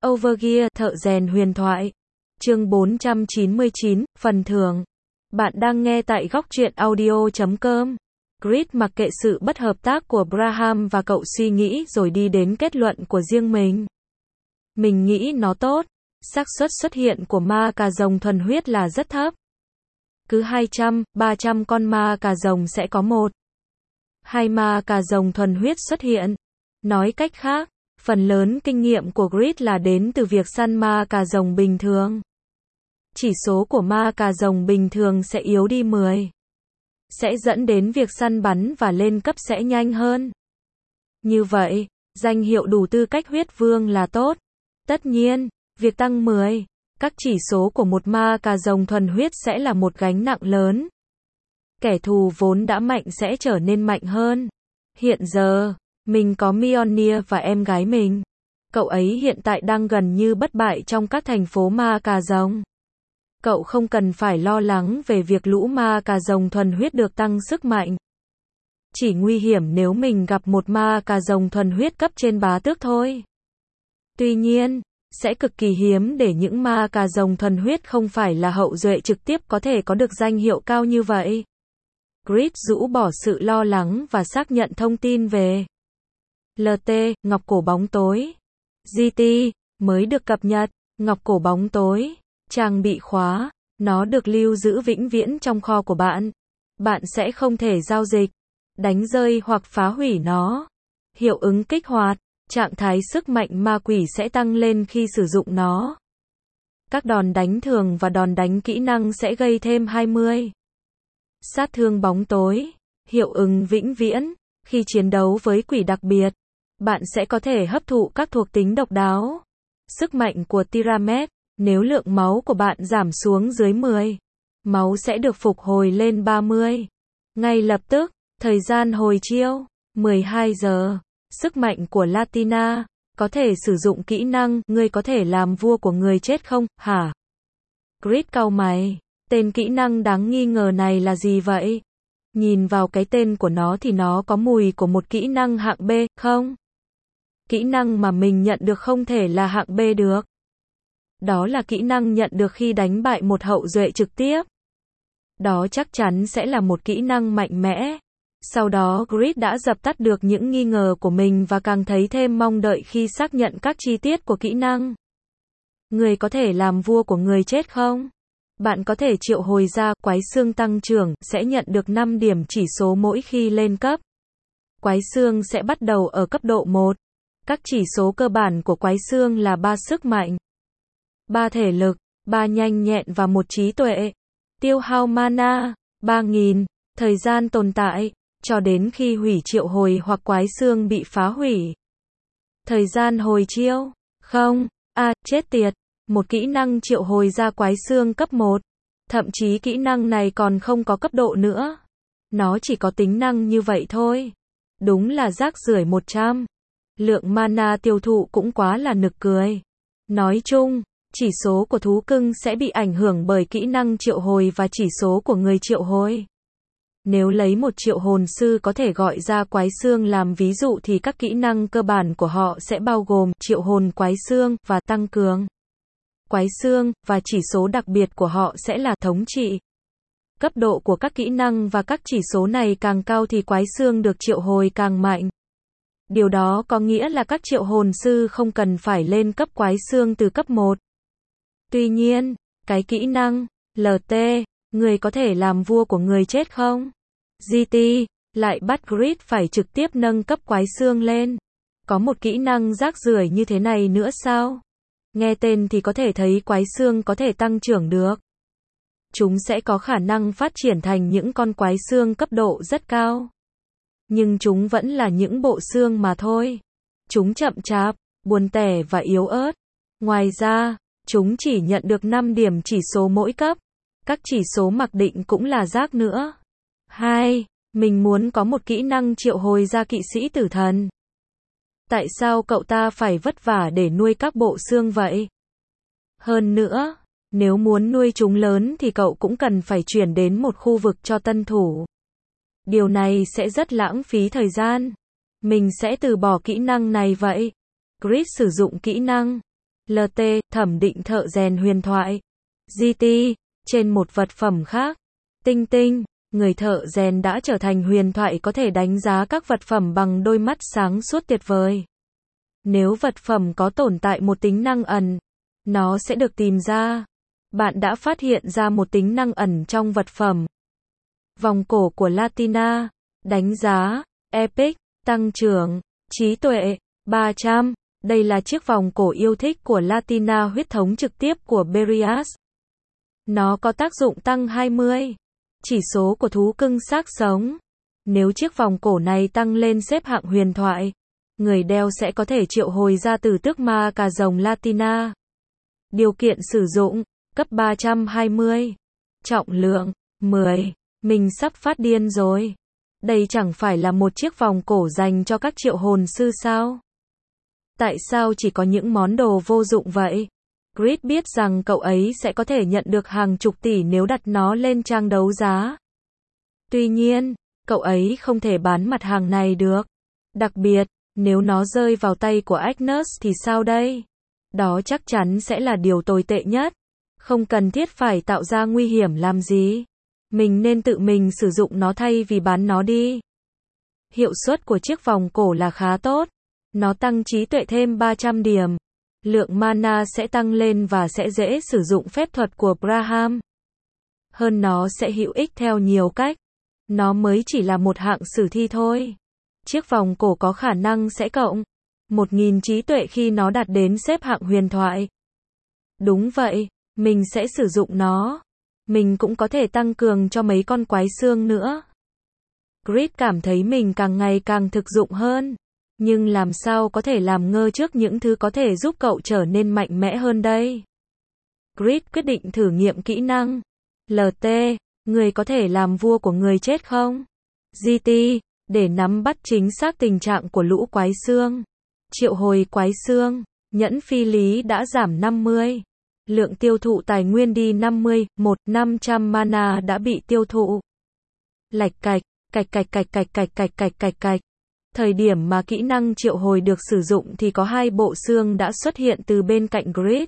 Overgear, thợ rèn huyền thoại. Chương 499, phần thưởng. Bạn đang nghe tại góc truyện audio.com. Creed mặc kệ sự bất hợp tác của Braham và cậu suy nghĩ rồi đi đến kết luận của riêng mình. Mình nghĩ nó tốt. Xác suất xuất hiện của ma cà rồng thuần huyết là rất thấp. Cứ 200, 300 con ma cà rồng sẽ có 1-2 ma cà rồng thuần huyết xuất hiện. Nói cách khác, phần lớn kinh nghiệm của Creed là đến từ việc săn ma cà rồng bình thường. Chỉ số của ma cà rồng bình thường sẽ yếu đi 10. Sẽ dẫn đến việc săn bắn và lên cấp sẽ nhanh hơn. Như vậy, danh hiệu đủ tư cách huyết vương là tốt. Tất nhiên, việc tăng 10 các chỉ số của một ma cà rồng thuần huyết sẽ là một gánh nặng lớn. Kẻ thù vốn đã mạnh sẽ trở nên mạnh hơn. Hiện giờ, mình có Mjolnir và em gái mình. Cậu ấy hiện tại đang gần như bất bại trong các thành phố ma cà rồng. Cậu không cần phải lo lắng về việc lũ ma cà rồng thuần huyết được tăng sức mạnh. Chỉ nguy hiểm nếu mình gặp một ma cà rồng thuần huyết cấp trên bá tước thôi. Tuy nhiên, sẽ cực kỳ hiếm để những ma cà rồng thuần huyết không phải là hậu duệ trực tiếp có thể có được danh hiệu cao như vậy. Creed rũ bỏ sự lo lắng và xác nhận thông tin về LT, ngọc cổ bóng tối. GT, mới được cập nhật, ngọc cổ bóng tối, trang bị khóa, nó được lưu giữ vĩnh viễn trong kho của bạn. Bạn sẽ không thể giao dịch, đánh rơi hoặc phá hủy nó. Hiệu ứng kích hoạt, trạng thái sức mạnh ma quỷ sẽ tăng lên khi sử dụng nó. Các đòn đánh thường và đòn đánh kỹ năng sẽ gây thêm 20. Sát thương bóng tối, hiệu ứng vĩnh viễn, khi chiến đấu với quỷ đặc biệt, bạn sẽ có thể hấp thụ các thuộc tính độc đáo. Sức mạnh của Tiramet, nếu lượng máu của bạn giảm xuống dưới 10, máu sẽ được phục hồi lên 30. Ngay lập tức, thời gian hồi chiêu, 12 giờ. Sức mạnh của Latina, có thể sử dụng kỹ năng, ngươi có thể làm vua của người chết không, hả? Creed cau mày, tên kỹ năng đáng nghi ngờ này là gì vậy? Nhìn vào cái tên của nó thì nó có mùi của một kỹ năng hạng B, không? Kỹ năng mà mình nhận được không thể là hạng B được. Đó là kỹ năng nhận được khi đánh bại một hậu duệ trực tiếp. Đó chắc chắn sẽ là một kỹ năng mạnh mẽ. Sau đó Creed đã dập tắt được những nghi ngờ của mình và càng thấy thêm mong đợi khi xác nhận các chi tiết của kỹ năng. Người có thể làm vua của người chết không? Bạn có thể triệu hồi ra quái xương tăng trưởng, sẽ nhận được 5 điểm chỉ số mỗi khi lên cấp. Quái xương sẽ bắt đầu ở cấp độ 1. Các chỉ số cơ bản của quái xương là 3 sức mạnh, 3 thể lực, 3 nhanh nhẹn và 1 trí tuệ. Tiêu hao mana, 3000, thời gian tồn tại, cho đến khi hủy triệu hồi hoặc quái xương bị phá hủy. Thời gian hồi chiêu, không, chết tiệt, một kỹ năng triệu hồi ra quái xương cấp 1. Thậm chí kỹ năng này còn không có cấp độ nữa. Nó chỉ có tính năng như vậy thôi. Đúng là rác rưởi 100. Lượng mana tiêu thụ cũng quá là nực cười. Nói chung, chỉ số của thú cưng sẽ bị ảnh hưởng bởi kỹ năng triệu hồi và chỉ số của người triệu hồi. Nếu lấy một triệu hồn sư có thể gọi ra quái xương làm ví dụ thì các kỹ năng cơ bản của họ sẽ bao gồm triệu hồn quái xương và tăng cường quái xương, và chỉ số đặc biệt của họ sẽ là thống trị. Cấp độ của các kỹ năng và các chỉ số này càng cao thì quái xương được triệu hồi càng mạnh. Điều đó có nghĩa là các triệu hồn sư không cần phải lên cấp quái xương từ cấp 1. Tuy nhiên, cái kỹ năng LT, người có thể làm vua của người chết không? GT, lại bắt Creed phải trực tiếp nâng cấp quái xương lên. Có một kỹ năng rác rưởi như thế này nữa sao? Nghe tên thì có thể thấy quái xương có thể tăng trưởng được. Chúng sẽ có khả năng phát triển thành những con quái xương cấp độ rất cao. Nhưng chúng vẫn là những bộ xương mà thôi. Chúng chậm chạp, buồn tẻ và yếu ớt. Ngoài ra, chúng chỉ nhận được 5 điểm chỉ số mỗi cấp. Các chỉ số mặc định cũng là rác nữa. 2. Mình muốn có một kỹ năng triệu hồi ra kỵ sĩ tử thần. Tại sao cậu ta phải vất vả để nuôi các bộ xương vậy? Hơn nữa, nếu muốn nuôi chúng lớn thì cậu cũng cần phải chuyển đến một khu vực cho tân thủ. Điều này sẽ rất lãng phí thời gian. Mình sẽ từ bỏ kỹ năng này vậy. Creed sử dụng kỹ năng LT, thẩm định thợ rèn huyền thoại. GT, trên một vật phẩm khác. Tinh tinh, người thợ rèn đã trở thành huyền thoại có thể đánh giá các vật phẩm bằng đôi mắt sáng suốt tuyệt vời. Nếu vật phẩm có tồn tại một tính năng ẩn, nó sẽ được tìm ra. Bạn đã phát hiện ra một tính năng ẩn trong vật phẩm. Vòng cổ của Latina, đánh giá, epic, tăng trưởng, trí tuệ, 300. Đây là chiếc vòng cổ yêu thích của Latina huyết thống trực tiếp của Berias. Nó có tác dụng tăng 20. Chỉ số của thú cưng xác sống. Nếu chiếc vòng cổ này tăng lên xếp hạng huyền thoại, người đeo sẽ có thể triệu hồi ra tử tước ma cà rồng Latina. Điều kiện sử dụng, cấp 320. Trọng lượng, 10. Mình sắp phát điên rồi. Đây chẳng phải là một chiếc vòng cổ dành cho các triệu hồn sư sao? Tại sao chỉ có những món đồ vô dụng vậy? Grid biết rằng cậu ấy sẽ có thể nhận được hàng chục tỷ nếu đặt nó lên trang đấu giá. Tuy nhiên, cậu ấy không thể bán mặt hàng này được. Đặc biệt, nếu nó rơi vào tay của Agnes thì sao đây? Đó chắc chắn sẽ là điều tồi tệ nhất. Không cần thiết phải tạo ra nguy hiểm làm gì. Mình nên tự mình sử dụng nó thay vì bán nó đi. Hiệu suất của chiếc vòng cổ là khá tốt. Nó tăng trí tuệ thêm 300 điểm. Lượng mana sẽ tăng lên và sẽ dễ sử dụng phép thuật của Braham. Hơn nó sẽ hữu ích theo nhiều cách. Nó mới chỉ là một hạng sử thi thôi. Chiếc vòng cổ có khả năng sẽ cộng 1000 trí tuệ khi nó đạt đến xếp hạng huyền thoại. Đúng vậy, mình sẽ sử dụng nó. Mình cũng có thể tăng cường cho mấy con quái xương nữa. Grid cảm thấy mình càng ngày càng thực dụng hơn. Nhưng làm sao có thể làm ngơ trước những thứ có thể giúp cậu trở nên mạnh mẽ hơn đây? Grid quyết định thử nghiệm kỹ năng. LT, người có thể làm vua của người chết không? GT, để nắm bắt chính xác tình trạng của lũ quái xương. Triệu hồi quái xương, nhẫn phi lý đã giảm 50. Lượng tiêu thụ tài nguyên đi 50, 500 mana đã bị tiêu thụ. Lạch cạch, cạch cạch cạch cạch cạch cạch cạch cạch cạch. Thời điểm mà kỹ năng triệu hồi được sử dụng thì có hai bộ xương đã xuất hiện từ bên cạnh Grid.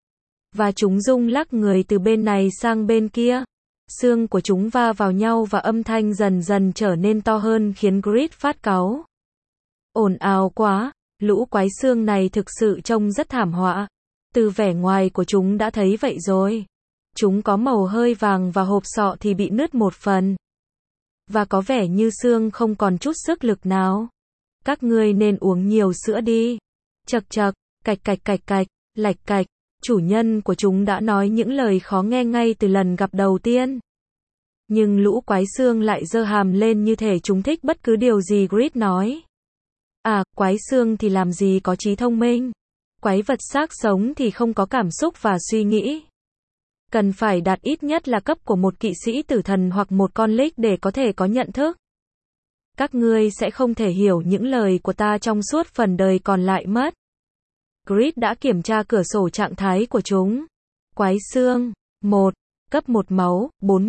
Và chúng rung lắc người từ bên này sang bên kia. Xương của chúng va vào nhau và âm thanh dần dần trở nên to hơn khiến Grid phát cáu. Ồn ào quá, lũ quái xương này thực sự trông rất thảm họa. Từ vẻ ngoài của chúng đã thấy vậy rồi. Chúng có màu hơi vàng và hộp sọ thì bị nứt một phần. Và có vẻ như xương không còn chút sức lực nào. Các ngươi nên uống nhiều sữa đi. Chậc chậc, cạch cạch cạch cạch, lạch cạch. Chủ nhân của chúng đã nói những lời khó nghe ngay từ lần gặp đầu tiên. Nhưng lũ quái xương lại giơ hàm lên như thể chúng thích bất cứ điều gì Grid nói. À, quái xương thì làm gì có trí thông minh. Quái vật xác sống thì không có cảm xúc và suy nghĩ. Cần phải đạt ít nhất là cấp của một kỵ sĩ tử thần hoặc một con lích để có thể có nhận thức. Các ngươi sẽ không thể hiểu những lời của ta trong suốt phần đời còn lại mất. Grid đã kiểm tra cửa sổ trạng thái của chúng. Quái xương, 1, cấp 1 máu,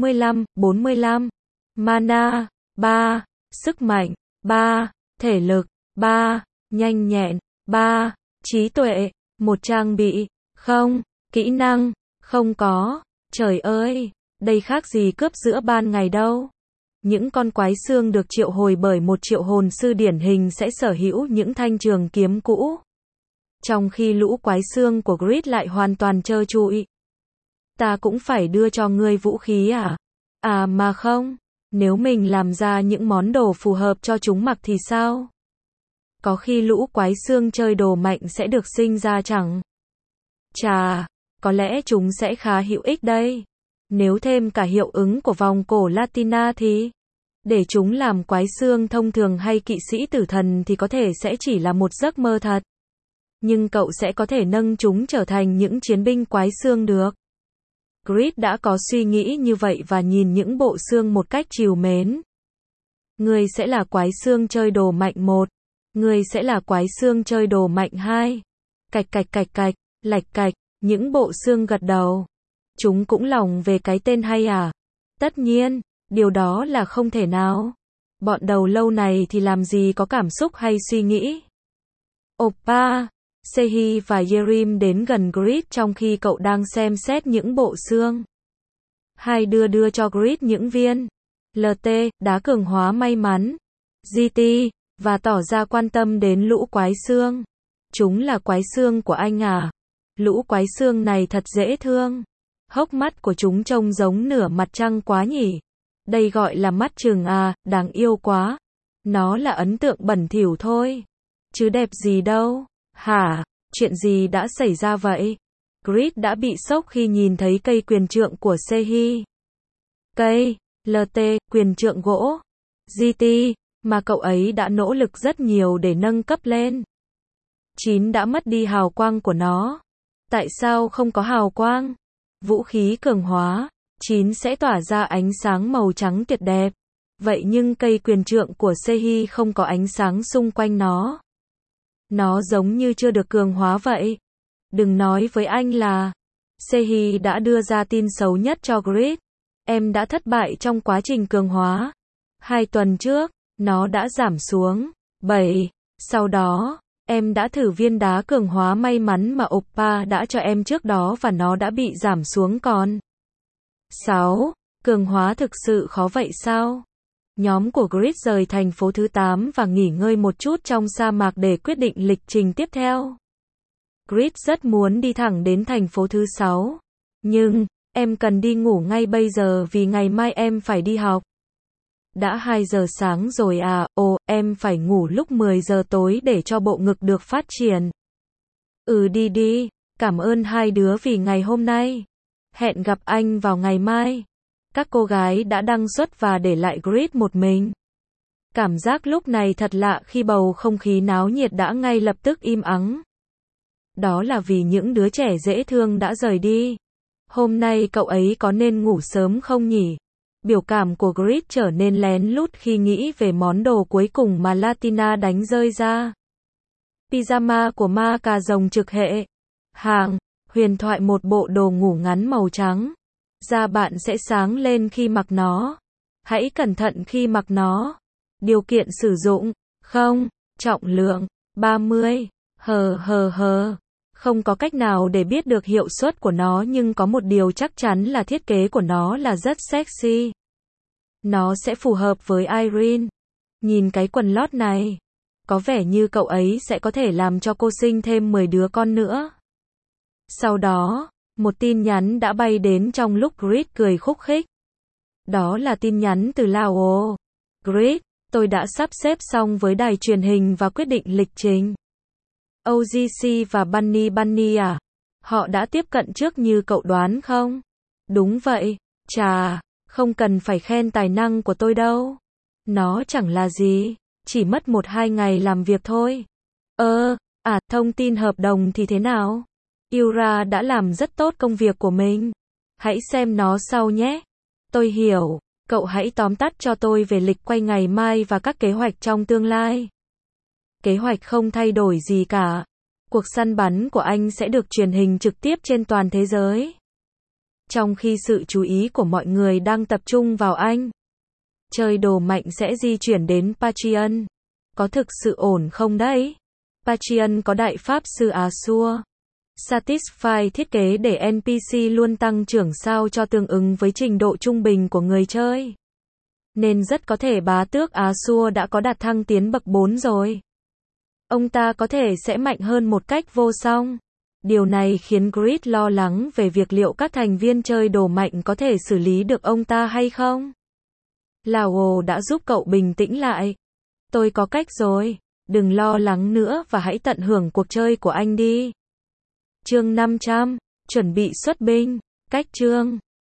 45. Mana, 3, sức mạnh, 3, thể lực, 3, nhanh nhẹn, 3, trí tuệ, 1 trang bị, không, kỹ năng, không có. Trời ơi, đây khác gì cướp giữa ban ngày đâu. Những con quái xương được triệu hồi bởi một triệu hồn sư điển hình sẽ sở hữu những thanh trường kiếm cũ. Trong khi lũ quái xương của Grid lại hoàn toàn trơ trụi. Ta cũng phải đưa cho ngươi vũ khí à? À mà không, nếu mình làm ra những món đồ phù hợp cho chúng mặc thì sao? Có khi lũ quái xương chơi đồ mạnh sẽ được sinh ra chẳng? Chà, có lẽ chúng sẽ khá hữu ích đây. Nếu thêm cả hiệu ứng của vòng cổ Latina thì, để chúng làm quái xương thông thường hay kỵ sĩ tử thần thì có thể sẽ chỉ là một giấc mơ thật. Nhưng cậu sẽ có thể nâng chúng trở thành những chiến binh quái xương được. Grid đã có suy nghĩ như vậy và nhìn những bộ xương một cách trìu mến. Ngươi sẽ là quái xương chơi đồ mạnh 1. Ngươi sẽ là quái xương chơi đồ mạnh 2. Cạch cạch cạch cạch, lạch cạch, những bộ xương gật đầu. Chúng cũng lòng về cái tên hay à? Tất nhiên, điều đó là không thể nào. Bọn đầu lâu này thì làm gì có cảm xúc hay suy nghĩ. Oppa, Sehi và Yerim đến gần Grid trong khi cậu đang xem xét những bộ xương. Hai đưa cho Grid những viên LT, đá cường hóa may mắn, GT, và tỏ ra quan tâm đến lũ quái xương. Chúng là quái xương của anh à? Lũ quái xương này thật dễ thương. Hốc mắt của chúng trông giống nửa mặt trăng quá nhỉ. Đây gọi là mắt trừng à, đáng yêu quá. Nó là ấn tượng bẩn thỉu thôi. Chứ đẹp gì đâu. Hả? Chuyện gì đã xảy ra vậy? Grid đã bị sốc khi nhìn thấy cây quyền trượng của Sehi. Cây, LT, quyền trượng gỗ, GT, mà cậu ấy đã nỗ lực rất nhiều để nâng cấp lên. 9 đã mất đi hào quang của nó. Tại sao không có hào quang? Vũ khí cường hóa, 9 sẽ tỏa ra ánh sáng màu trắng tuyệt đẹp. Vậy nhưng cây quyền trượng của Sehi không có ánh sáng xung quanh nó. Nó giống như chưa được cường hóa vậy. Đừng nói với anh là Sehi đã đưa ra tin xấu nhất cho Grid. Em đã thất bại trong quá trình cường hóa. 2 tuần trước, nó đã giảm xuống 7. Sau đó, em đã thử viên đá cường hóa may mắn mà Oppa đã cho em trước đó và nó đã bị giảm xuống còn 6. Cường hóa thực sự khó vậy sao? Nhóm của Grid rời thành phố thứ 8 và nghỉ ngơi một chút trong sa mạc để quyết định lịch trình tiếp theo. Grid rất muốn đi thẳng đến thành phố thứ 6. Nhưng, em cần đi ngủ ngay bây giờ vì ngày mai em phải đi học. Đã 2 giờ sáng rồi à, em phải ngủ lúc 10 giờ tối để cho bộ ngực được phát triển. Đi, cảm ơn hai đứa vì ngày hôm nay. Hẹn gặp anh vào ngày mai. Các cô gái đã đăng xuất và để lại Grid một mình. Cảm giác lúc này thật lạ khi bầu không khí náo nhiệt đã ngay lập tức im ắng. Đó là vì những đứa trẻ dễ thương đã rời đi. Hôm nay cậu ấy có nên ngủ sớm không nhỉ? Biểu cảm của Grid trở nên lén lút khi nghĩ về món đồ cuối cùng mà Latina đánh rơi ra. Pyjama của ma cà rồng trực hệ. Hàng, huyền thoại một bộ đồ ngủ ngắn màu trắng. Da bạn sẽ sáng lên khi mặc nó. Hãy cẩn thận khi mặc nó. Điều kiện sử dụng. Không. Trọng lượng. 30. Không có cách nào để biết được hiệu suất của nó nhưng có một điều chắc chắn là thiết kế của nó là rất sexy. Nó sẽ phù hợp với Irene. Nhìn cái quần lót này. Có vẻ như cậu ấy sẽ có thể làm cho cô sinh thêm 10 đứa con nữa. Sau đó, một tin nhắn đã bay đến trong lúc Grid cười khúc khích. Đó là tin nhắn từ Lao. Grid, tôi đã sắp xếp xong với đài truyền hình và quyết định lịch trình. OGC và Bunny à? Họ đã tiếp cận trước như cậu đoán không? Đúng vậy. Chà, không cần phải khen tài năng của tôi đâu. Nó chẳng là gì. Chỉ mất 1-2 ngày làm việc thôi. Thông tin hợp đồng thì thế nào? Yura đã làm rất tốt công việc của mình. Hãy xem nó sau nhé. Tôi hiểu. Cậu hãy tóm tắt cho tôi về lịch quay ngày mai và các kế hoạch trong tương lai. Kế hoạch không thay đổi gì cả. Cuộc săn bắn của anh sẽ được truyền hình trực tiếp trên toàn thế giới. Trong khi sự chú ý của mọi người đang tập trung vào anh. Chơi đồ mạnh sẽ di chuyển đến Patreon. Có thực sự ổn không đấy? Patreon có đại pháp sư Asur. Satisfy thiết kế để NPC luôn tăng trưởng sao cho tương ứng với trình độ trung bình của người chơi. Nên rất có thể bá tước Asur đã có đạt thăng tiến bậc 4 rồi. Ông ta có thể sẽ mạnh hơn một cách vô song. Điều này khiến Grid lo lắng về việc liệu các thành viên chơi đồ mạnh có thể xử lý được ông ta hay không. Lao đã giúp cậu bình tĩnh lại. Tôi có cách rồi. Đừng lo lắng nữa và hãy tận hưởng cuộc chơi của anh đi. Chương 500. Chuẩn bị xuất binh. Cách chương